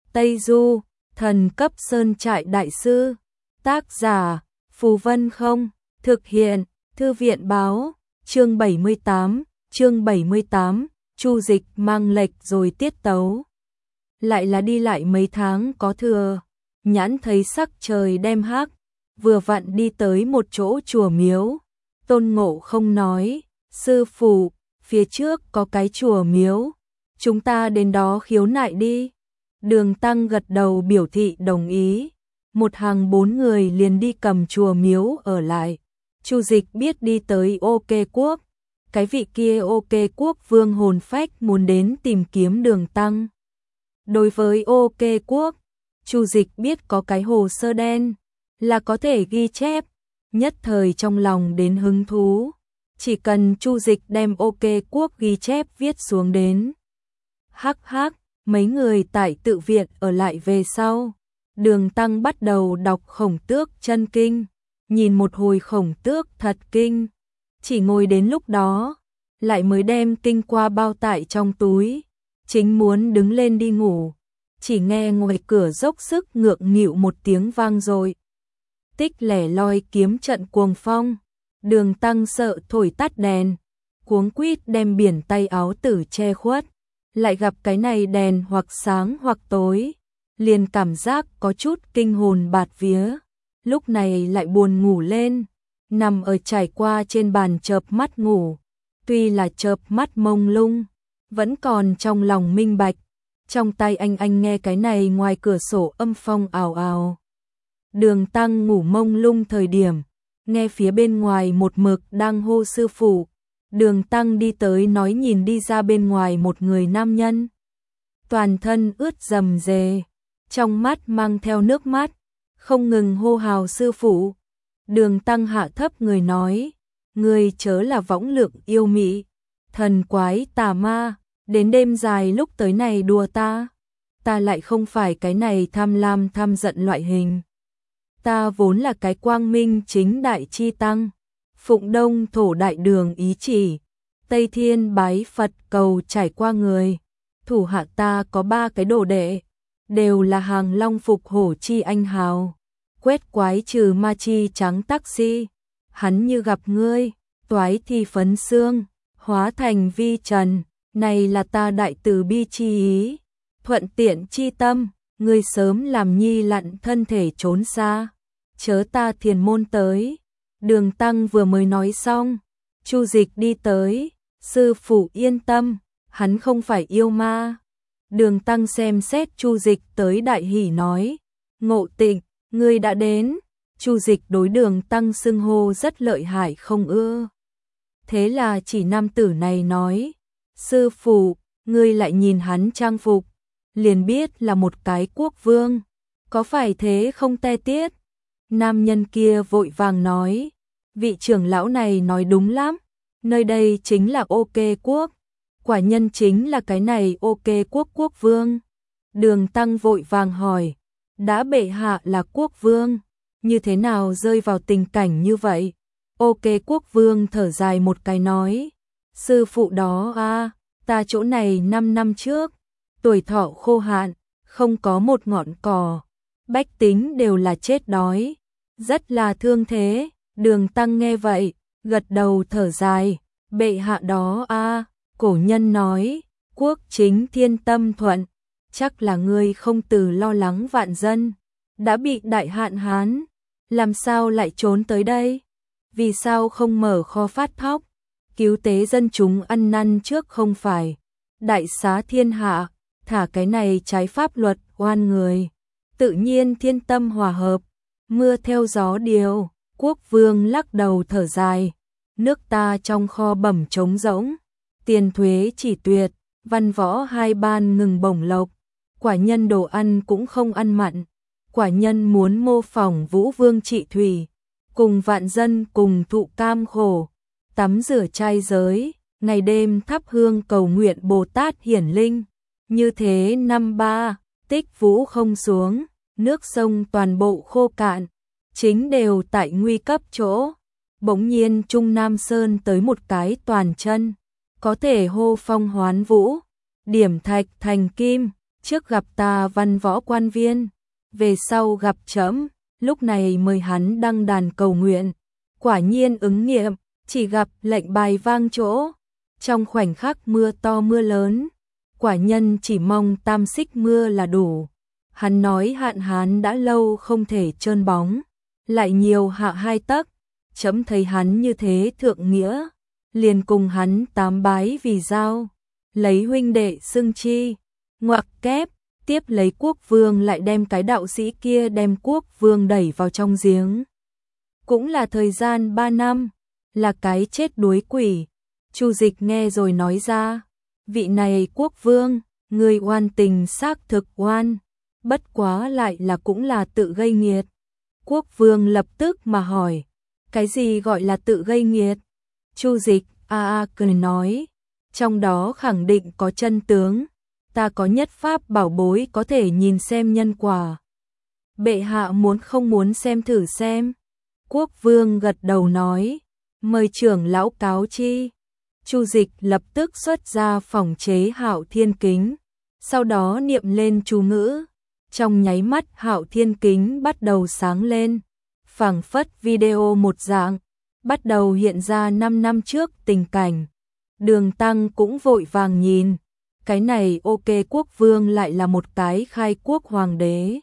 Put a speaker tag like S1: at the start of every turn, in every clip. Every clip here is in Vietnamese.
S1: Tây Du, thần cấp sơn trại đại sư. Tác giả, Phù Vân Không. Thực hiện, Thư viện báo. Chương 78, Chu Dịch mang lệch rồi tiết tấu. Lại là đi lại mấy tháng có thừa, nhãn thấy sắc trời đêm hắc, vừa vặn đi tới một chỗ chùa miếu. Tôn Ngộ Không nói, sư phụ, phía trước có cái chùa miếu, chúng ta đến đó khiếu nại đi. Đường Tăng gật đầu biểu thị đồng ý. Một hàng 4 người liền đi cầm chùa miếu ở lại. Chu Dịch biết đi tới OK Quốc, cái vị kia OK Quốc vương hồn phách muốn đến tìm kiếm Đường Tăng. Đối với OK Quốc, Chu Dịch biết có cái hồ sơ đen là có thể ghi chép, nhất thời trong lòng đến hứng thú. Chỉ cần Chu Dịch đem OK Quốc ghi chép viết xuống đến. Hắc hắc, mấy người tại tự viện ở lại về sau. Đường Tăng bắt đầu đọc Khổng Tước chân kinh, nhìn một hồi Khổng Tước thật kinh. Chỉ ngồi đến lúc đó, lại mới đem kinh qua bao tải trong túi, chính muốn đứng lên đi ngủ. Chỉ nghe ngoài cửa dốc sức ngượng nghịu một tiếng vang rồi. Tích lẻ loi kiếm trận cuồng phong. Đường Tăng sợ thổi tắt đèn, cuống quýt đem biển tay áo tử che khuất. Lại gặp cái này đèn hoặc sáng hoặc tối, liền cảm giác có chút kinh hồn bạt vía. Lúc này lại buồn ngủ lên, nằm ở trải qua trên bàn chợp mắt ngủ. Tuy là chợp mắt mông lung, vẫn còn trong lòng minh bạch. Trong tay anh nghe cái này ngoài cửa sổ âm phong ào ào. Đường Tăng ngủ mông lung thời điểm, nghe phía bên ngoài một mực đang hô sư phụ. Đường Tăng đi tới nói nhìn đi ra bên ngoài một người nam nhân. Toàn thân ướt rầm rề, trong mắt mang theo nước mắt, không ngừng hô hào sư phụ. Đường Tăng hạ thấp người nói, người chớ là võng lượng yêu mị, thần quái tà ma, đến đêm dài lúc tới này đùa ta. Ta lại không phải cái này tham lam tham giận loại hình. Ta vốn là cái quang minh chính đại chi tăng, phụng đông thổ đại đường ý chỉ, Tây Thiên bái Phật cầu trải qua người. Thủ hạ ta có 3 cái đồ đệ, đều là hàng long phục hổ chi anh hào, quét quái trừ ma chi trắng taxi. Hắn như gặp ngươi, toái thi phấn xương, hóa thành vi trần, này là ta đại từ bi chi ý, thuận tiện chi tâm, ngươi sớm làm nhi lặn thân thể trốn xa, chớ ta thiền môn tới. Đường Tăng vừa mới nói xong, Chu Dịch đi tới, sư phụ yên tâm, hắn không phải yêu ma. Đường Tăng xem xét Chu Dịch tới đại hỉ nói, Ngộ Tịnh, ngươi đã đến. Chu Dịch đối Đường Tăng xưng hô rất lợi hại không ưa. Thế là chỉ nam tử này nói, sư phụ, ngươi lại nhìn hắn trang phục, liền biết là một cái quốc vương, có phải thế không te tiết? Nam nhân kia vội vàng nói, vị trưởng lão này nói đúng lắm, nơi đây chính là OK Quốc, quả nhân chính là cái này OK Quốc quốc vương. Đường Tăng vội vàng hỏi, đã bệ hạ là quốc vương, như thế nào rơi vào tình cảnh như vậy? OK Quốc vương thở dài một cái nói, sư phụ đó a, ta chỗ này 5 năm trước, tuổi thọ khô hạn, không có một ngọn cỏ, bách tính đều là chết đói, rất là thương thế. Đường Tăng nghe vậy, gật đầu thở dài, bệ hạ đó a, cổ nhân nói, quốc chính thiên tâm thuận, chắc là ngươi không từ lo lắng vạn dân, đã bị đại hạn hán, làm sao lại trốn tới đây? Vì sao không mở kho phát thóc, cứu tế dân chúng ăn năn trước không phải? Đại xá thiên hạ, thả cái này trái pháp luật oan người, tự nhiên thiên tâm hòa hợp, mưa theo gió điều. Quốc vương lắc đầu thở dài, nước ta trong kho bẩm trống rỗng, tiền thuế chỉ tuyệt, văn võ 2 ban ngừng bổng lộc, quả nhân đồ ăn cũng không ăn mặn, quả nhân muốn mô phỏng Vũ Vương trị thủy, cùng vạn dân cùng thụ cam khổ, tắm rửa trai giới, ngày đêm thắp hương cầu nguyện Bồ Tát hiển linh, như thế năm 3, tích vũ không xuống, nước sông toàn bộ khô cạn, chính đều tại nguy cấp chỗ. Bỗng nhiên Trung Nam Sơn tới một cái toàn chân, có thể hô phong hoán vũ, điểm thạch thành kim, trước gặp ta văn võ quan viên, về sau gặp trẫm, lúc này mời hắn đăng đàn cầu nguyện. Quả nhiên ứng nghiệm, chỉ gặp lệnh bài vang chỗ, trong khoảnh khắc mưa to mưa lớn, quả nhân chỉ mong tam xích mưa là đủ. Hắn nói hạn hán đã lâu không thể trơn bóng, lại nhiều hạ 2 tấc, trẫm thấy hắn như thế thượng nghĩa, liền cùng hắn tám bái vì giao, lấy huynh đệ xưng chi, ngoặc kép, tiếp lấy quốc vương lại đem cái đạo sĩ kia đem quốc vương đẩy vào trong giếng. Cũng là thời gian 3 năm, là cái chết đuối quỷ. Chu Dịch nghe rồi nói ra, vị này quốc vương, người oan tình xác thực oan, bất quá lại là cũng là tự gây nghiệt. Quốc vương lập tức mà hỏi, cái gì gọi là tự gây nghiệt? Chu Dịch cười nói, trong đó khẳng định có chân tướng, ta có nhất pháp bảo bối có thể nhìn xem nhân quả. Bệ hạ muốn không muốn xem thử xem? Quốc vương gật đầu nói, mời trưởng lão cáo chi. Chu Dịch lập tức xuất ra phòng chế Hạo Thiên Kính, sau đó niệm lên chú ngữ, trong nháy mắt Hạo Thiên Kính bắt đầu sáng lên, phảng phất video một dạng, bắt đầu hiện ra 5 năm trước tình cảnh. Đường Tăng cũng vội vàng nhìn, cái này ok, quốc vương lại là một cái khai quốc hoàng đế.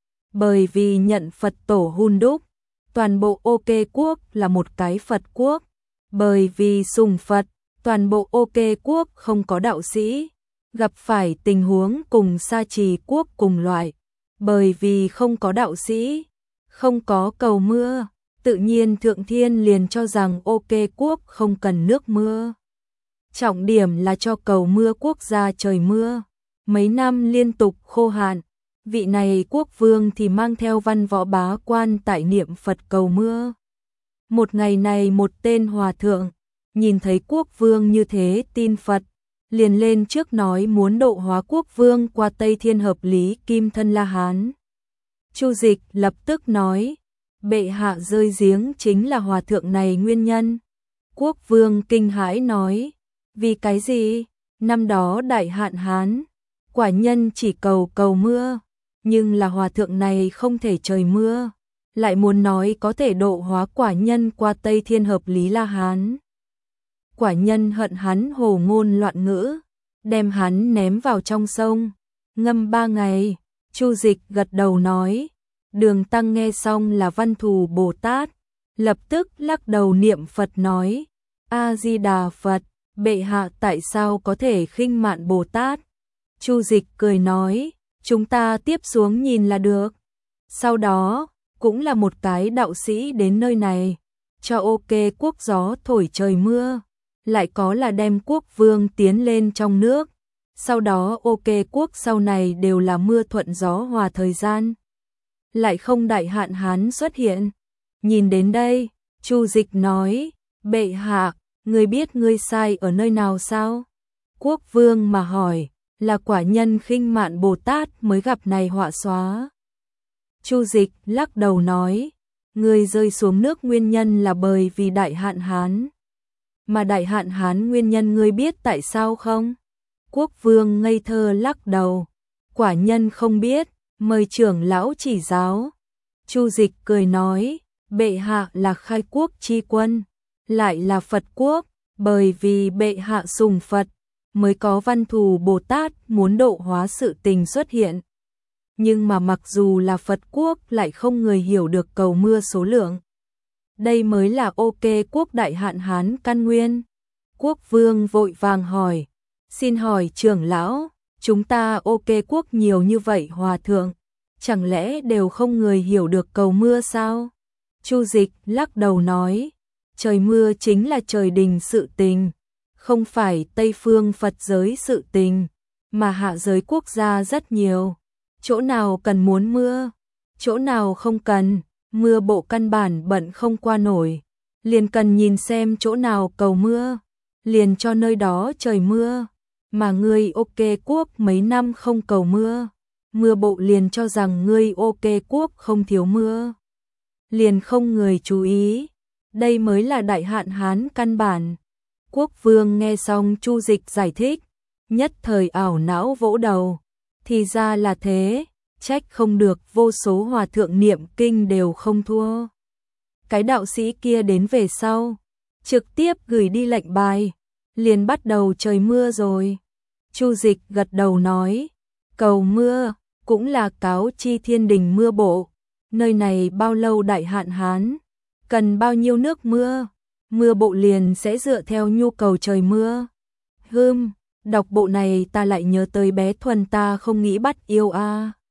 S1: Bởi vì nhận Phật tổ hun đúc, toàn bộ ok quốc là một cái Phật quốc. Bởi vì sùng Phật, toàn bộ ok quốc không có đạo sĩ, gặp phải tình huống cùng Sa Trì quốc cùng loại. Bởi vì không có đạo sĩ, không có cầu mưa, tự nhiên Thượng Thiên liền cho rằng ok quốc không cần nước mưa. Trọng điểm là cho cầu mưa quốc gia trời mưa. Mấy năm liên tục khô hạn, vị này quốc vương thì mang theo văn võ bá quan tại niệm Phật cầu mưa. Một ngày này một tên hòa thượng, nhìn thấy quốc vương như thế tin Phật, liền lên trước nói muốn độ hóa quốc vương qua Tây Thiên hợp lý Kim Thân La Hán. Chu Dịch lập tức nói, bệ hạ rơi giếng chính là hòa thượng này nguyên nhân. Quốc vương kinh hãi nói, vì cái gì? Năm đó đại hạn hán, quả nhân chỉ cầu mưa, nhưng là hòa thượng này không thể trời mưa, lại muốn nói có thể độ hóa quả nhân qua Tây Thiên hợp lý La Hán. Quả nhân hận hắn hồ ngôn loạn ngữ, đem hắn ném vào trong sông, ngâm 3 ngày. Chu Dịch gật đầu nói, Đường Tăng nghe xong là Văn Thù Bồ Tát, lập tức lắc đầu niệm Phật nói, A-di-đà Phật, bệ hạ tại sao có thể khinh mạn Bồ Tát? Chu Dịch cười nói, chúng ta tiếp xuống nhìn là được. Sau đó, cũng là một cái đạo sĩ đến nơi này, cho ok quốc gió thổi trời mưa, lại có là đem quốc vương tiến lên trong nước. Sau đó ok quốc sau này đều là mưa thuận gió hòa thời gian, lại không đại hạn hán xuất hiện. Nhìn đến đây, Chu Dịch nói, bệ hạ, ngươi biết ngươi sai ở nơi nào sao? Quốc vương mà hỏi, là quả nhân khinh mạn Bồ Tát mới gặp này họa xóa. Chu Dịch lắc đầu nói, ngươi rơi xuống nước nguyên nhân là bởi vì đại hạn hán. Mà đại hạn hán nguyên nhân ngươi biết tại sao không? Quốc vương ngây thơ lắc đầu, quả nhân không biết, mời trưởng lão chỉ giáo. Chu Dịch cười nói, bệ hạ là khai quốc chi quân, lại là Phật quốc, bởi vì bệ hạ sùng Phật, mới có Văn Thù Bồ Tát muốn độ hóa sự tình xuất hiện. Nhưng mà mặc dù là Phật quốc lại không người hiểu được cầu mưa số lượng. Đây mới là ok quốc đại hạn hán căn nguyên. Quốc vương vội vàng hỏi, xin hỏi trưởng lão, chúng ta ok quốc nhiều như vậy hòa thượng, chẳng lẽ đều không người hiểu được cầu mưa sao? Chu Dịch lắc đầu nói, trời mưa chính là trời đình sự tình, không phải Tây phương Phật giới sự tình, mà hạ giới quốc gia rất nhiều. Chỗ nào cần muốn mưa, chỗ nào không cần, mưa bộ căn bản bận không qua nổi, liền cần nhìn xem chỗ nào cầu mưa, liền cho nơi đó trời mưa. Mà ngươi ok quốc mấy năm không cầu mưa, mưa bộ liền cho rằng ngươi ok quốc không thiếu mưa, liền không người chú ý. Đây mới là đại hạn hán căn bản. Quốc vương nghe xong Chu Dịch giải thích, nhất thời ảo não vỗ đầu. Thì ra là thế, trách không được vô số hòa thượng niệm kinh đều không thua. Cái đạo sĩ kia đến về sau, trực tiếp gửi đi lệnh bài, liền bắt đầu trời mưa rồi. Chu Dịch gật đầu nói, cầu mưa, cũng là cáo chi thiên đình mưa bộ, nơi này bao lâu đại hạn hán, cần bao nhiêu nước mưa, mưa bộ liền sẽ dựa theo nhu cầu trời mưa. Đọc bộ này ta lại nhớ tới bé Thuần ta không nghĩ bắt yêu a.